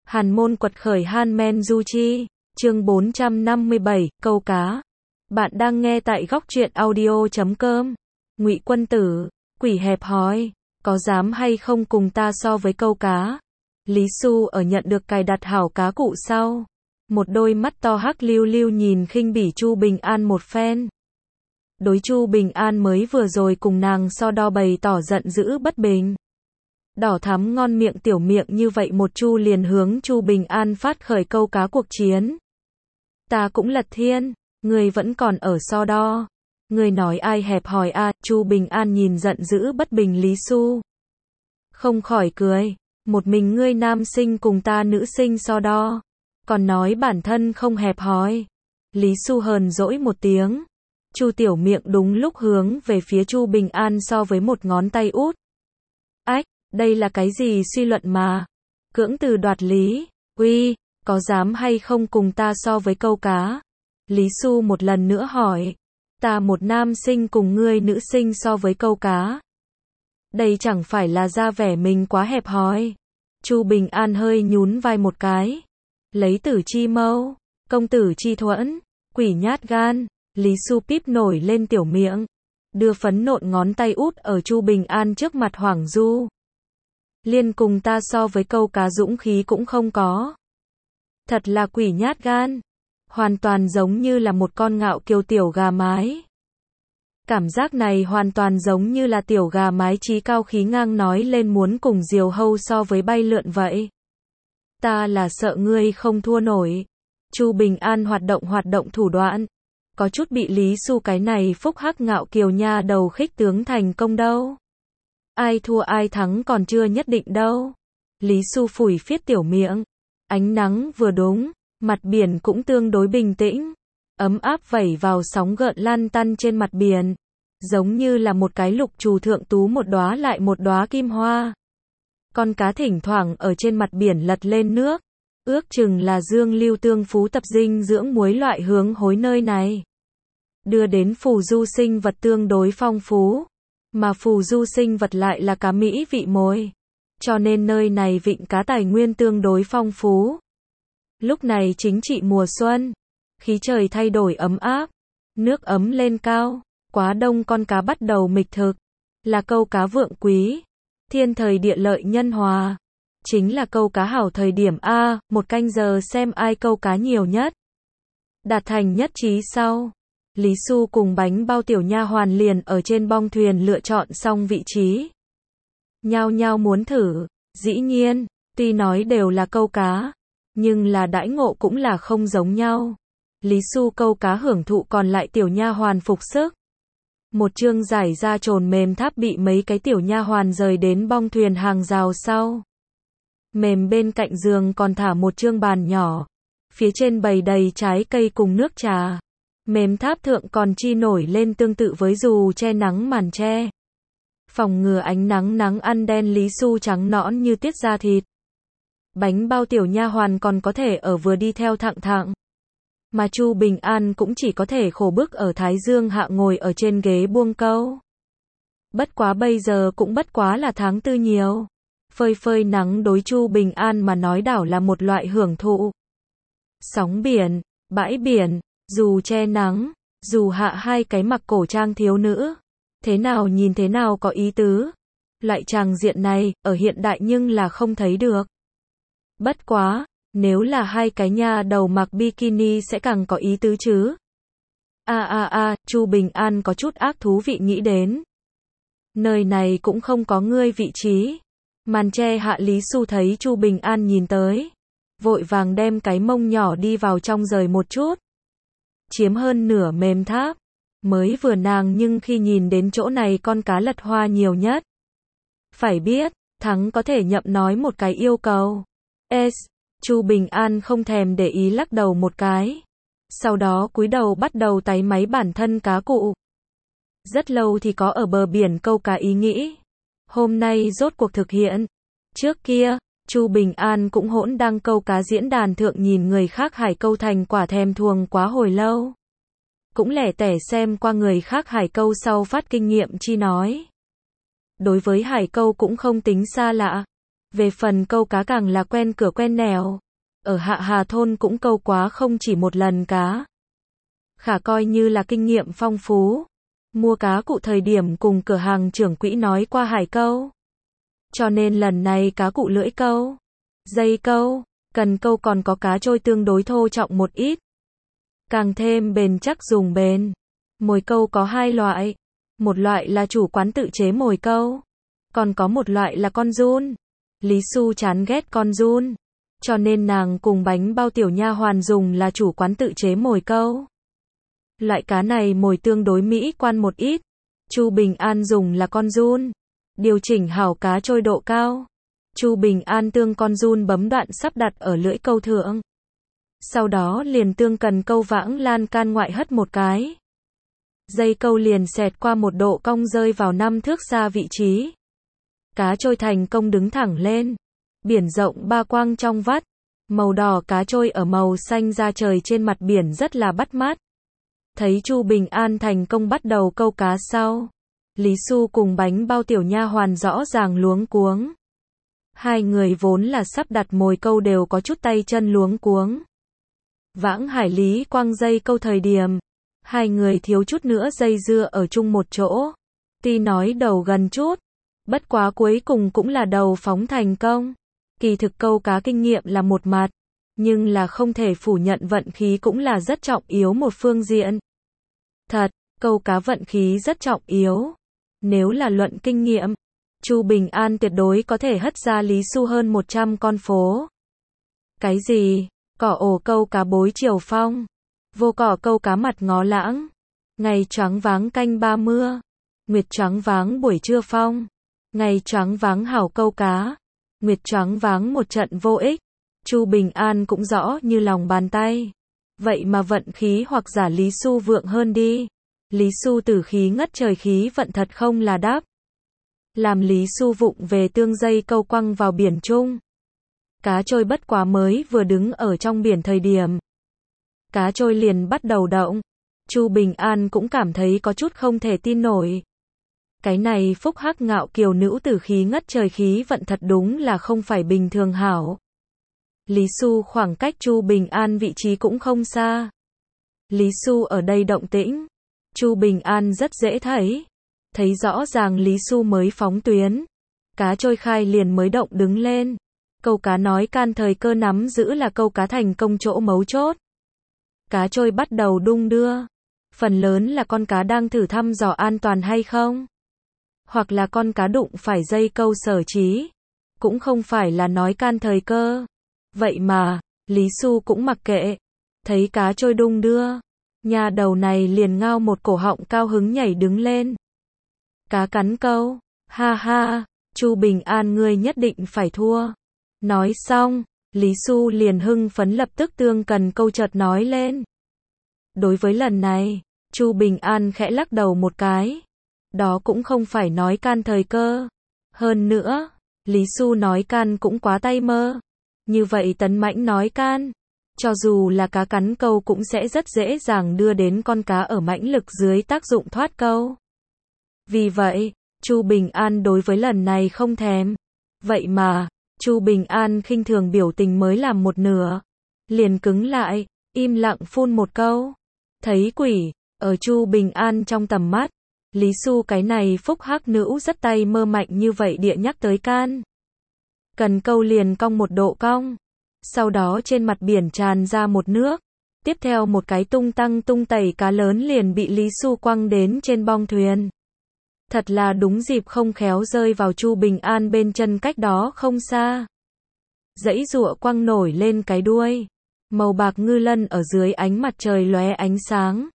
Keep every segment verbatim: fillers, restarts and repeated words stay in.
Hàn môn quật khởi Hanmen Du Chi, chương bốn trăm năm mươi bảy, câu cá. Bạn đang nghe tại góc truyện audio chấm com. Ngụy Quân Tử, quỷ hẹp hòi, có dám hay không cùng ta so với câu cá? Lý Xu ở nhận được cài đặt hảo cá cụ sau, một đôi mắt to hắc lưu lưu nhìn khinh bỉ Chu Bình An một phen. Đối Chu Bình An mới vừa rồi cùng nàng so đo bày tỏ giận dữ bất bình. Đỏ thắm ngon miệng tiểu miệng như vậy một chu liền hướng Chu Bình An phát khởi câu cá cuộc chiến. Ta cũng lật thiên, người vẫn còn ở so đo. Người nói ai hẹp hòi a? Chu Bình An nhìn giận dữ bất bình Lý Xu. Không khỏi cười, một mình ngươi nam sinh cùng ta nữ sinh so đo, còn nói bản thân không hẹp hòi. Lý Xu hờn dỗi một tiếng. Chu tiểu miệng đúng lúc hướng về phía Chu Bình An so với một ngón tay út. Ách, đây là cái gì suy luận mà? Cưỡng từ đoạt lý, uy, có dám hay không cùng ta so với câu cá? Lý Xu một lần nữa hỏi, ta một nam sinh cùng ngươi nữ sinh so với câu cá. Đây chẳng phải là ra vẻ mình quá hẹp hòi. Chu Bình An hơi nhún vai một cái. Lấy tử chi mâu, công tử chi thuẫn, quỷ nhát gan. Lý Xu píp nổi lên tiểu miệng, đưa phấn nộn ngón tay út ở Chu Bình An trước mặt Hoảng Du. Liên cùng ta so với câu cá dũng khí cũng không có. Thật là quỷ nhát gan. Hoàn toàn giống như là một con ngạo kiều tiểu gà mái. Cảm giác này hoàn toàn giống như là tiểu gà mái chí cao khí ngang nói lên muốn cùng diều hâu so với bay lượn vậy. Ta là sợ ngươi không thua nổi. Chu Bình An hoạt động hoạt động thủ đoạn. Có chút bị Lý Xu cái này phúc hắc ngạo kiều nha đầu khích tướng thành công đâu. Ai thua ai thắng còn chưa nhất định đâu. Lý Xu phủi phiết tiểu miệng. Ánh nắng vừa đúng, mặt biển cũng tương đối bình tĩnh. Ấm áp vẩy vào sóng gợn lan tăn trên mặt biển. Giống như là một cái lục trù thượng tú một đóa lại một đóa kim hoa. Con cá thỉnh thoảng ở trên mặt biển lật lên nước. Ước chừng là dương lưu tương phú tập dinh dưỡng muối loại hướng hối nơi này. Đưa đến phù du sinh vật tương đối phong phú. Mà phù du sinh vật lại là cá mỹ vị mồi. Cho nên nơi này vịnh cá tài nguyên tương đối phong phú. Lúc này chính trị mùa xuân. Khí trời thay đổi ấm áp. Nước ấm lên cao. Quá đông con cá bắt đầu mịch thực. Là câu cá vượng quý. Thiên thời địa lợi nhân hòa. Chính là câu cá hảo thời điểm A, một canh giờ xem ai câu cá nhiều nhất. Đạt thành nhất trí sau. Lý Xu cùng bánh bao tiểu nha hoàn liền ở trên bong thuyền lựa chọn xong vị trí. Nhao nhao muốn thử, dĩ nhiên, tuy nói đều là câu cá, nhưng là đãi ngộ cũng là không giống nhau. Lý Xu câu cá hưởng thụ còn lại tiểu nha hoàn phục sức. Một chương giải ra trồn mềm tháp bị mấy cái tiểu nha hoàn rời đến bong thuyền hàng rào sau. Mềm bên cạnh giường còn thả một chương bàn nhỏ. Phía trên bày đầy trái cây cùng nước trà. Mềm tháp thượng còn chi nổi lên tương tự với dù che nắng màn che. Phòng ngừa ánh nắng nắng ăn đen Lý Xu trắng nõn như tiết da thịt. Bánh bao tiểu nha hoàn còn có thể ở vừa đi theo thẳng thẳng. Mà Chu Bình An cũng chỉ có thể khổ bức ở Thái Dương hạ ngồi ở trên ghế buông câu. Bất quá bây giờ cũng bất quá là tháng tư nhiều. Phơi phơi nắng đối Chu Bình An mà nói đảo là một loại hưởng thụ. Sóng biển, bãi biển, dù che nắng, dù hạ hai cái mặc cổ trang thiếu nữ. Thế nào nhìn thế nào có ý tứ. Loại tràng diện này, ở hiện đại nhưng là không thấy được. Bất quá, nếu là hai cái nha đầu mặc bikini sẽ càng có ý tứ chứ. A a a, Chu Bình An có chút ác thú vị nghĩ đến. Nơi này cũng không có ngươi vị trí. Màn che hạ Lý Xu thấy Chu Bình An nhìn tới. Vội vàng đem cái mông nhỏ đi vào trong rời một chút. Chiếm hơn nửa mềm tháp. Mới vừa nàng nhưng khi nhìn đến chỗ này con cá lật hoa nhiều nhất. Phải biết, thắng có thể nhậm nói một cái yêu cầu. S. Chu Bình An không thèm để ý lắc đầu một cái. Sau đó cúi đầu bắt đầu táy máy bản thân cá cụ. Rất lâu thì có ở bờ biển câu cá ý nghĩ. Hôm nay rốt cuộc thực hiện. Trước kia, Chu Bình An cũng hỗn đăng câu cá diễn đàn thượng nhìn người khác hải câu thành quả thèm thuồng quá hồi lâu. Cũng lẻ tẻ xem qua người khác hải câu sau phát kinh nghiệm chi nói. Đối với hải câu cũng không tính xa lạ. Về phần câu cá càng là quen cửa quen nẻo. Ở Hạ Hà thôn cũng câu quá không chỉ một lần cá. Khả coi như là kinh nghiệm phong phú. Mua cá cụ thời điểm cùng cửa hàng trưởng quỹ nói qua hải câu. Cho nên lần này cá cụ lưỡi câu, dây câu, cần câu còn có cá trôi tương đối thô trọng một ít. Càng thêm bền chắc dùng bền. Mồi câu có hai loại. Một loại là chủ quán tự chế mồi câu. Còn có một loại là con giun. Lý Xu chán ghét con giun. Cho nên nàng cùng bánh bao tiểu nha hoàn dùng là chủ quán tự chế mồi câu. Loại cá này mồi tương đối mỹ quan một ít. Chu Bình An dùng là con giun. Điều chỉnh hảo cá trôi độ cao. Chu Bình An tương con giun bấm đoạn sắp đặt ở lưỡi câu thượng. Sau đó liền tương cần câu vãng lan can ngoại hất một cái. Dây câu liền xẹt qua một độ cong rơi vào năm thước xa vị trí. Cá trôi thành công đứng thẳng lên. Biển rộng ba quang trong vắt. Màu đỏ cá trôi ở màu xanh da trời trên mặt biển rất là bắt mắt. Thấy Chu Bình An thành công bắt đầu câu cá sau. Lý Xu cùng bánh bao tiểu nha hoàn rõ ràng luống cuống. Hai người vốn là sắp đặt mồi câu đều có chút tay chân luống cuống. Vãng hải lý quang dây câu thời điểm. Hai người thiếu chút nữa dây dưa ở chung một chỗ. Tuy nói đầu gần chút. Bất quá cuối cùng cũng là đầu phóng thành công. Kỳ thực câu cá kinh nghiệm là một mặt. Nhưng là không thể phủ nhận vận khí cũng là rất trọng yếu một phương diện. Thật, câu cá vận khí rất trọng yếu. Nếu là luận kinh nghiệm, Chu Bình An tuyệt đối có thể hất ra Lý Xu hơn một trăm con phố. Cái gì? Cỏ ổ câu cá bối chiều phong. Vô cỏ câu cá mặt ngó lãng. Ngày choáng váng canh ba mưa. Nguyệt choáng váng buổi trưa phong. Ngày choáng váng hảo câu cá. Nguyệt choáng váng một trận vô ích. Chu Bình An cũng rõ như lòng bàn tay. Vậy mà vận khí hoặc giả Lý Xu vượng hơn đi. Lý Xu tử khí ngất trời khí vận thật không là đáp. Làm Lý Xu vụng về tương dây câu quăng vào biển chung. Cá trôi bất quá mới vừa đứng ở trong biển thời điểm. Cá trôi liền bắt đầu động. Chu Bình An cũng cảm thấy có chút không thể tin nổi. Cái này phúc hắc ngạo kiều nữ tử khí ngất trời khí vận thật đúng là không phải bình thường hảo. Lý Xu khoảng cách Chu Bình An vị trí cũng không xa. Lý Xu ở đây động tĩnh. Chu Bình An rất dễ thấy. Thấy rõ ràng Lý Xu mới phóng tuyến. Cá trôi khai liền mới động đứng lên. Câu cá nói can thời cơ nắm giữ là câu cá thành công chỗ mấu chốt. Cá trôi bắt đầu đung đưa. Phần lớn là con cá đang thử thăm dò an toàn hay không. Hoặc là con cá đụng phải dây câu sở trí. Cũng không phải là nói can thời cơ. Vậy mà, Lý Xu cũng mặc kệ. Thấy cá trôi đung đưa. Nhà đầu này liền ngao một cổ họng cao hứng nhảy đứng lên. Cá cắn câu. Ha ha, Chu Bình An ngươi nhất định phải thua. Nói xong, Lý Xu liền hưng phấn lập tức tương cần câu chợt nói lên. Đối với lần này, Chu Bình An khẽ lắc đầu một cái. Đó cũng không phải nói can thời cơ. Hơn nữa, Lý Xu nói can cũng quá tay mơ. Như vậy Tấn Mãnh nói can. Cho dù là cá cắn câu cũng sẽ rất dễ dàng đưa đến con cá ở mãnh lực dưới tác dụng thoát câu. Vì vậy, Chu Bình An đối với lần này không thèm. Vậy mà, Chu Bình An khinh thường biểu tình mới làm một nửa. Liền cứng lại, im lặng phun một câu. Thấy quỷ, ở Chu Bình An trong tầm mắt. Lý Xu cái này phúc hắc nữ rất tay mơ mạnh như vậy địa nhắc tới can. Cần câu liền cong một độ cong. Sau đó trên mặt biển tràn ra một nước. Tiếp theo một cái tung tăng tung tẩy cá lớn liền bị Lý Xu quăng đến trên bong thuyền. Thật là đúng dịp không khéo rơi vào Chu Bình An bên chân cách đó không xa. Dãy giụa quăng nổi lên cái đuôi. Màu bạc ngư lân ở dưới ánh mặt trời lóe ánh sáng.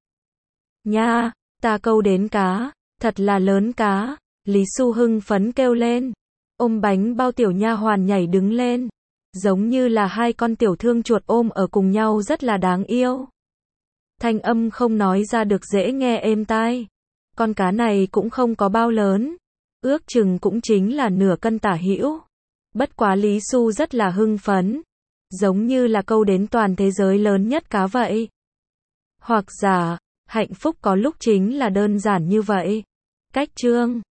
Nha, ta câu đến cá, thật là lớn cá. Lý Xu hưng phấn kêu lên. Ôm bánh bao tiểu nha hoàn nhảy đứng lên. Giống như là hai con tiểu thương chuột ôm ở cùng nhau rất là đáng yêu. Thanh âm không nói ra được dễ nghe êm tai. Con cá này cũng không có bao lớn. Ước chừng cũng chính là nửa cân tả hữu. Bất quá Lý Xu rất là hưng phấn. Giống như là câu đến toàn thế giới lớn nhất cá vậy. Hoặc giả, hạnh phúc có lúc chính là đơn giản như vậy. Cách chương